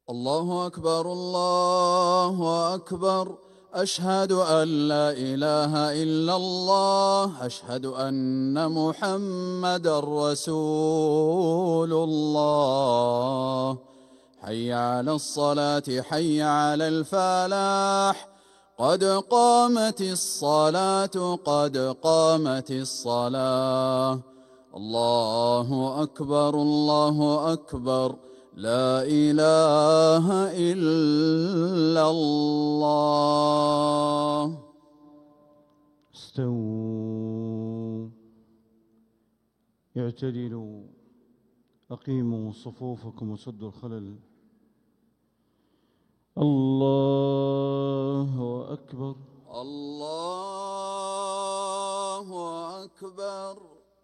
الله أكبر الله أكبر. أشهد أن لا إله إلا الله. أشهد أن محمدًا رسول الله. حي على الصلاة حي على الفلاح. قد قامت الصلاة قد قامت الصلاة. الله أكبر الله أكبر. لا إله إلا الله. استووا، اعتدلوا، أقيموا صفوفكم وسدوا الخلل. الله أكبر الله أكبر.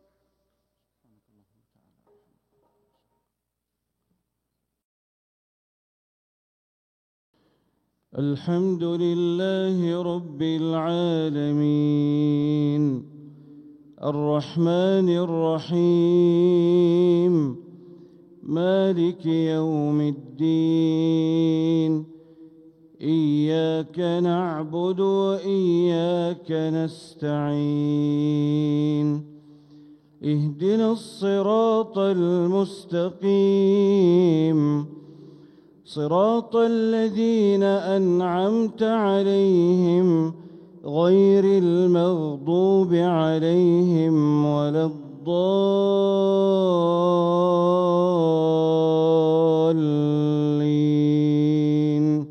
الحمد لله رب العالمين الرحمن الرحيم مالك يوم الدين. إياك نعبد وإياك نستعين. اهدنا الصراط المستقيم، صراط الذين أنعمت عليهم غير المغضوب عليهم ولا الضالين.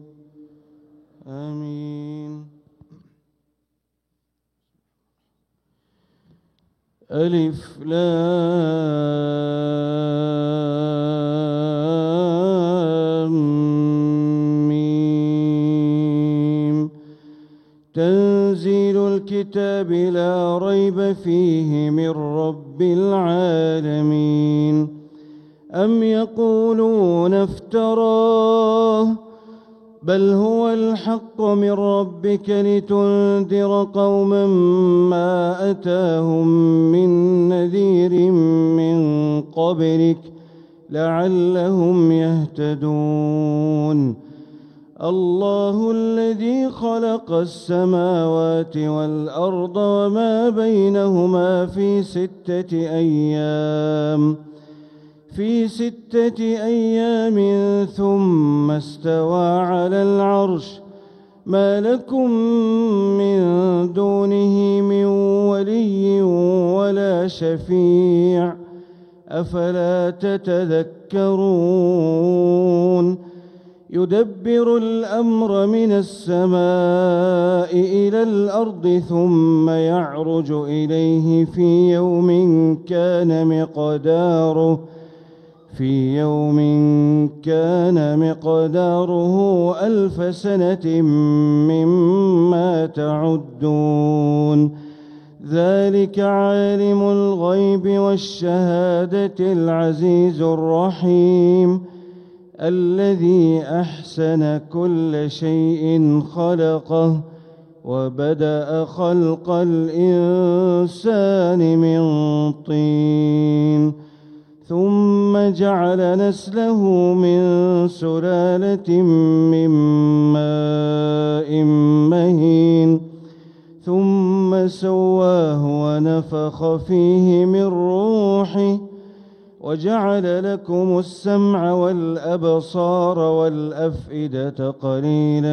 آمين. ألف لام ميم. تنزيل الكتاب لا ريب فيه من رب العالمين. أم يقولون افتراه، بل هو الحق من ربك لتنذر قوما ما أتاهم من نذير من قبلك لعلهم يهتدون. الله الذي خلق السماوات والأرض وما بينهما في 6 أيام ثم استوى على العرش. ما لكم من دونه من ولي ولا شفيع، أفلا تتذكرون. يدبر الأمر من السماء إلى الأرض ثم يعرج إليه في يوم كان مقداره 1000 سنة مما تعدون. ذلك عالم الغيب والشهادة العزيز الرحيم الذي أحسن كل شيء خلقه وبدأ خلق الإنسان من طين ثم جعل نسله من سلالة من ماء مهين ثم سواه ونفخ فيه من روحه وجعل لكم السمع والأبصار والأفئدة قليلا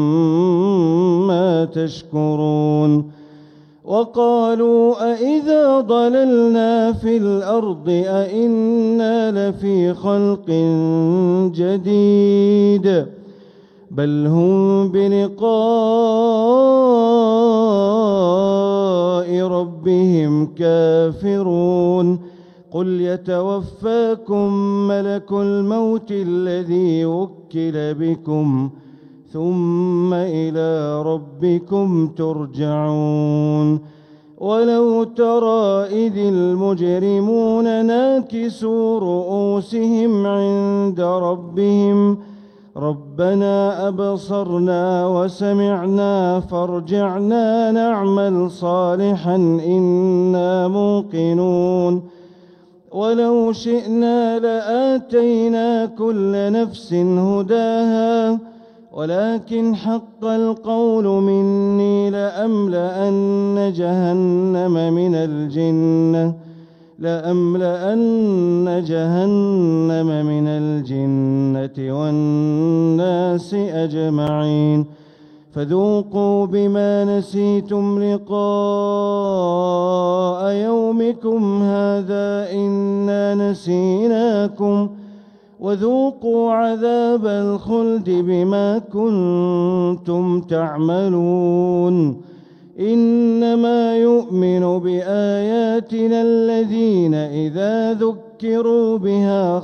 ما تشكرون. وقالوا أإذا ضللنا في الأرض أإنا لفي خلق جديد بل هم بلقاء ربهم كافرون. قل يتوفاكم ملك الموت الذي وكل بكم ثم إلى ربكم ترجعون. ولو ترى إذ المجرمون ناكسوا رؤوسهم عند ربهم ربنا أبصرنا وسمعنا فارجعنا نعمل صالحا إنا موقنون. ولو شئنا لآتينا كل نفس هداها ولكن حق القول مني لأملأن جهنم من الجنة والناس أجمعين فذوقوا بما نسيتم لقاء يومكم هذا إنا نسيناكم وذوقوا عذاب الخلد بما كنتم تعملون إنما يؤمن بآياتنا الذين إذا ذكروا بها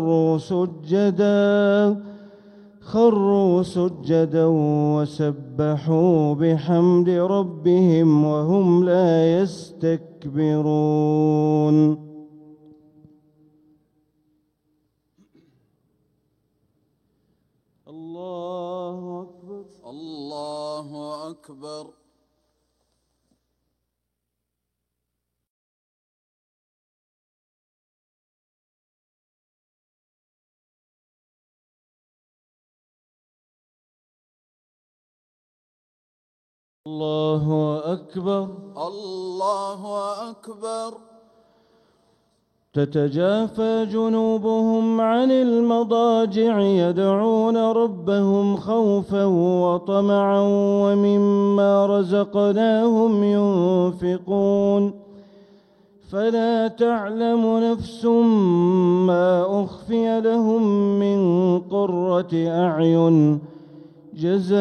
خروا سجدا وسبحوا بحمد ربهم وهم لا يستكبرون. الله أكبر. الله أكبر. الله أكبر. الله أكبر. تتجافى جنوبهم عن المضاجع يدعون ربهم خوفا وطمعا ومما رزقناهم ينفقون فلا تعلم نفس ما أخفي لهم من قرة أعين جزاء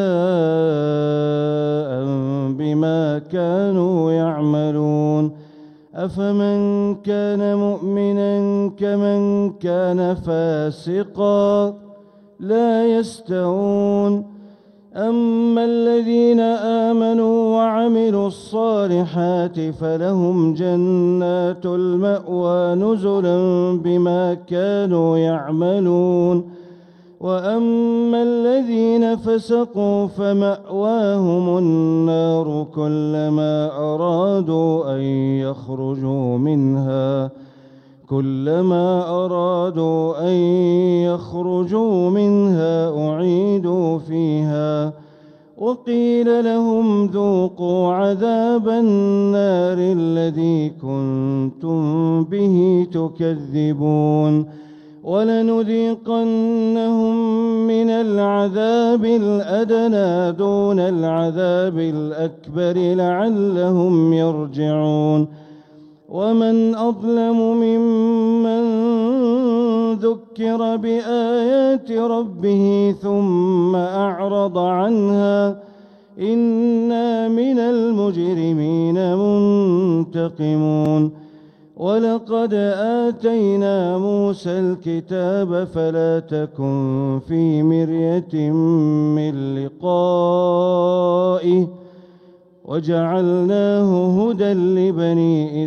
بما كانوا يعملون أفمن كان مؤمنا كمن كان فاسقا لا يستوون أما الذين آمنوا وعملوا الصالحات فلهم جنات المأوى نزلا بما كانوا يعملون وأما الذين فسقوا فمأواهم النار كلما أرادوا أن يخرجوا منها أعيدوا فيها وقيل لهم ذوقوا عذاب النار الذي كنتم به تكذبون ولنذيقنهم من العذاب الأدنى دون العذاب الأكبر لعلهم يرجعون ومن أظلم ممن ذكر بآيات ربه ثم أعرض عنها إنا من المجرمين منتقمون ولقد آتينا موسى الكتاب فلا تكن في مرية من لقائه وجعلناه هدى لبني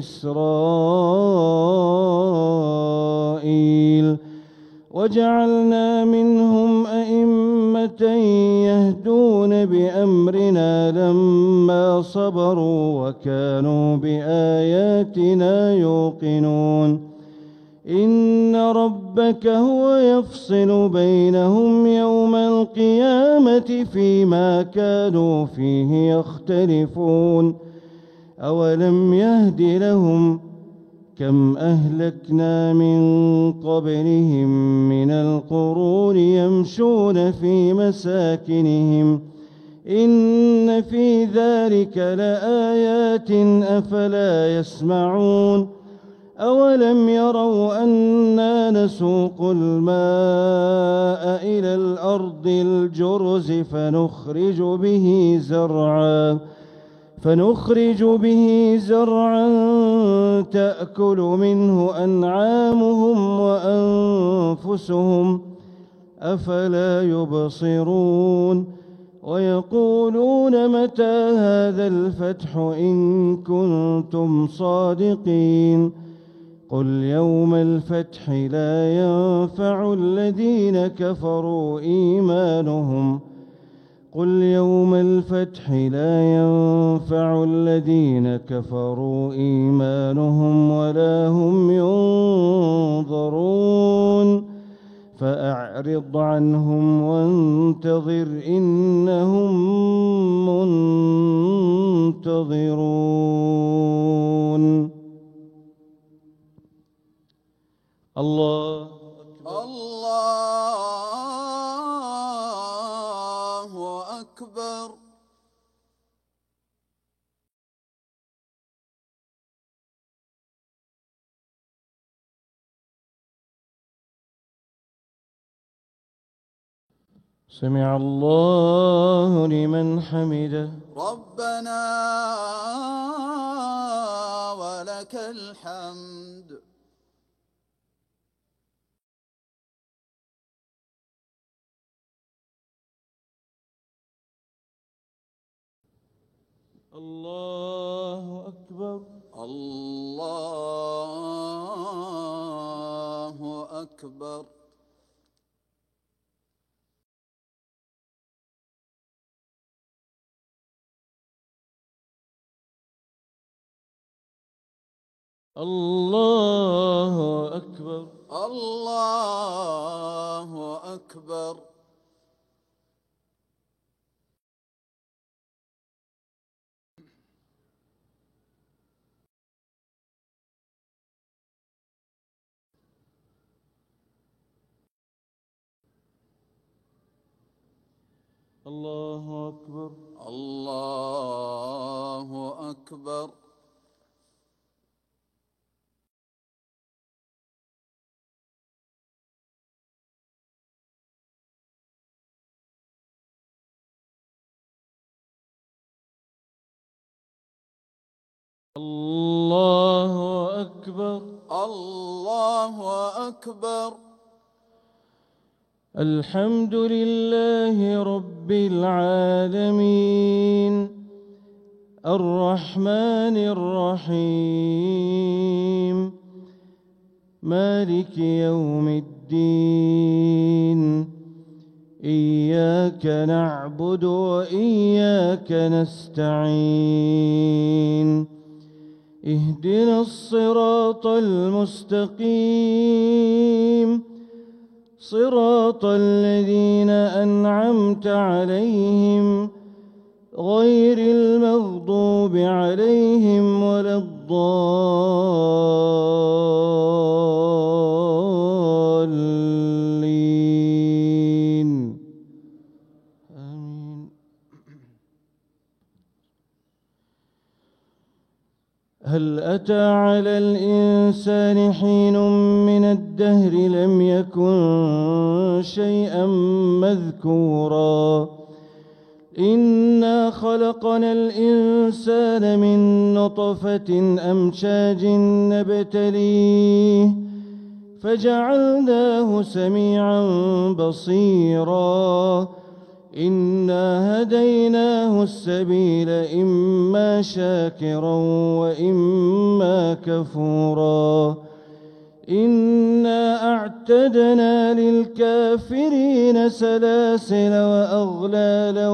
إسرائيل وجعلنا منهم أئمة يهدون بأمرنا لما صبروا وكانوا بآياتنا يوقنون إن ربك هو يفصل بينهم يوم القيامة فيما كانوا فيه يختلفون أولم يهد لهم كم أهلكنا من قبلهم من القرون يمشون في مساكنهم إن في ذلك لآيات أفلا يسمعون أولم يروا أنا نسوق الماء إلى الأرض الجرز فنخرج به زرعا تأكل منه أنعامهم وأنفسهم أفلا يبصرون ويقولون متى هذا الفتح إن كنتم صادقين قل يوم الفتح لا ينفع الذين كفروا إيمانهم قل يوم الفتح لا ينفع الذين كفروا إيمانهم ولا هم ينظرون فأعرض عنهم وانتظر إنهم منتظرون. الله أكبر. سمع الله لمن حمده. ربنا ولك الحمد. الله أكبر. الله أكبر. الله أكبر. الله أكبر. الله أكبر. الله أكبر. الله أكبر. الله أكبر. الحمد لله رب العالمين الرحمن الرحيم مالك يوم الدين إياك نعبد وإياك نستعين اهدنا الصراط المستقيم صراط الذين أنعمت عليهم غير المغضوب عليهم ولا الضالين آمين. هل أتى على الإنسان حين من الدهر لم يكن شيئا مذكورا إنا خلقنا الإنسان من نطفة أمشاج نبتليه فجعلناه سميعا بصيرا إنا هديناه السبيل إما شاكرا وإما كفورا إنا أعتدنا للكافرين سلاسل وأغلالا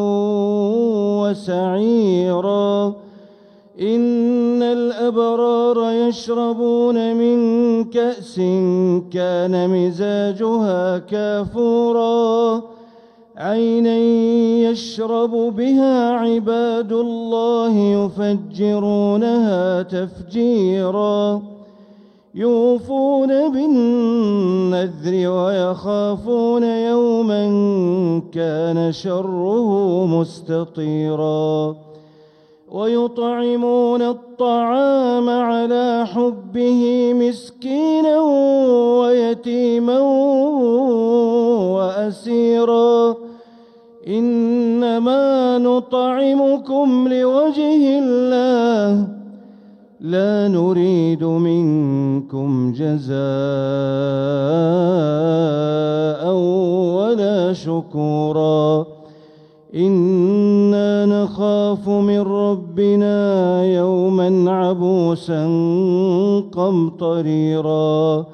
وسعيرا إن الأبرار يشربون من كأس كان مزاجها كافورا عينا يشرب بها عباد الله يفجرونها تفجيرا يوفون بالنذر ويخافون يوما كان شره مستطيرا ويطعمون الطعام على حبه مسكينا ويتيما وأسيرا إنما نطعمكم لوجه الله لا نريد منكم جزاء ولا شكورا إنا نخاف من ربنا يوما عبوسا قمطريرا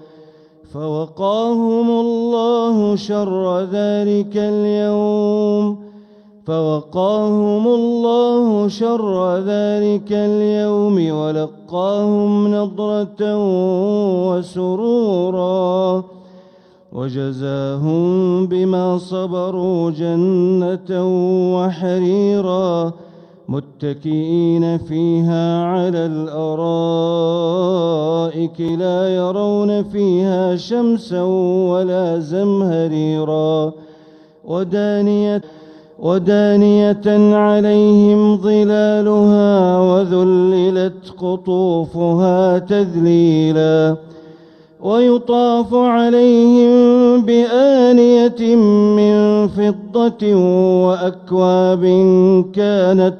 فوقاهم الله شر ذلك اليوم فوقاهم الله شر ذلك اليوم ولقاهم نضرة وسرورا وجزاهم بما صبروا جنة وحريرا متكئين فيها على الأرائك لا يرون فيها شمسا ولا زمهريرا ودانية عليهم ظلالها وذللت قطوفها تذليلا ويطاف عليهم بآنية من فضة وأكواب كانت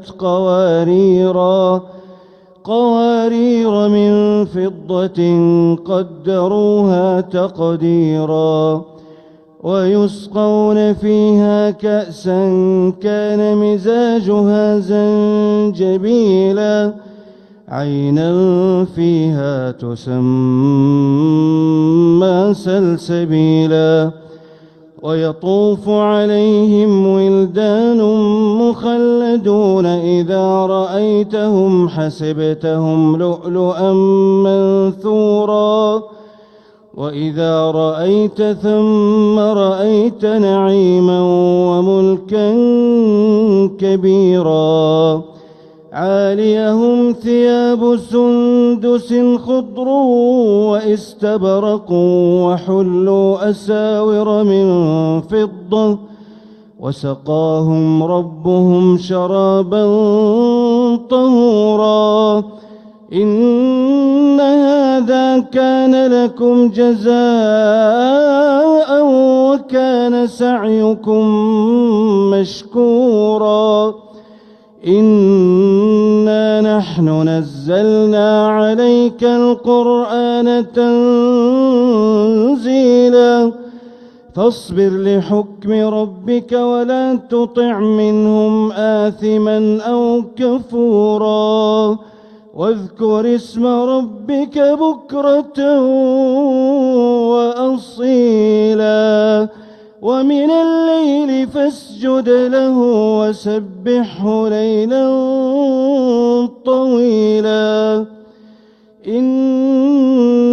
قوارير من فضة قدروها تقديرا ويسقون فيها كأسا كان مزاجها زنجبيلا عينا فيها تسمى سلسبيلا ويطوف عليهم ولدان مخلدون إذا رأيتهم حسبتهم لؤلؤا منثورا وإذا رأيت ثم رأيت نعيما وملكا كبيرا عاليهم ثياب سندس خضر واستبرق وحلوا أساور من فضة وسقاهم ربهم شرابا طهورا إن هذا كان لكم جزاء وكان سعيكم مشكورا إنا نحن نزلنا عليك القرآن تنزيلا فاصبر لحكم ربك ولا تطع منهم آثما أو كفورا واذكر اسم ربك بكرة وأصيلا ومن الليل فاسجد له وسبحه ليلا طويلا إن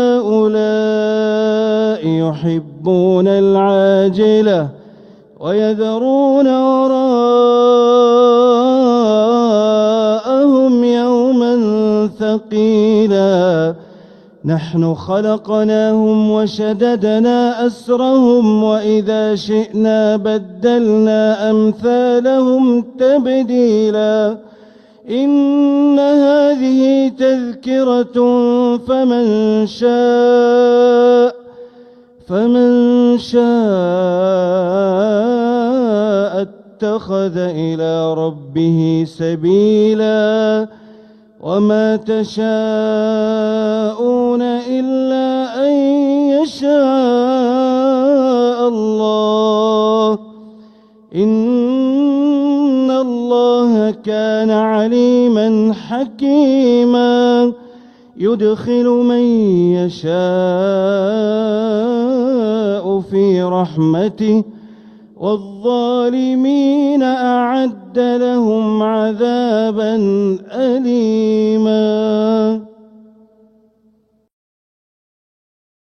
هؤلاء يحبون العاجلة ويذرون وراءهم يوما ثقيلا نحن خلقناهم وشددنا أسرهم وإذا شئنا بدلنا أمثالهم تبديلا إن هذه تذكرة فمن شاء اتخذ إلى ربه سبيلا وما تشاءون إلا أن يشاء الله إن الله كان عليما حكيما يدخل من يشاء في رحمته والظالمين أعد لهم عذابا أليما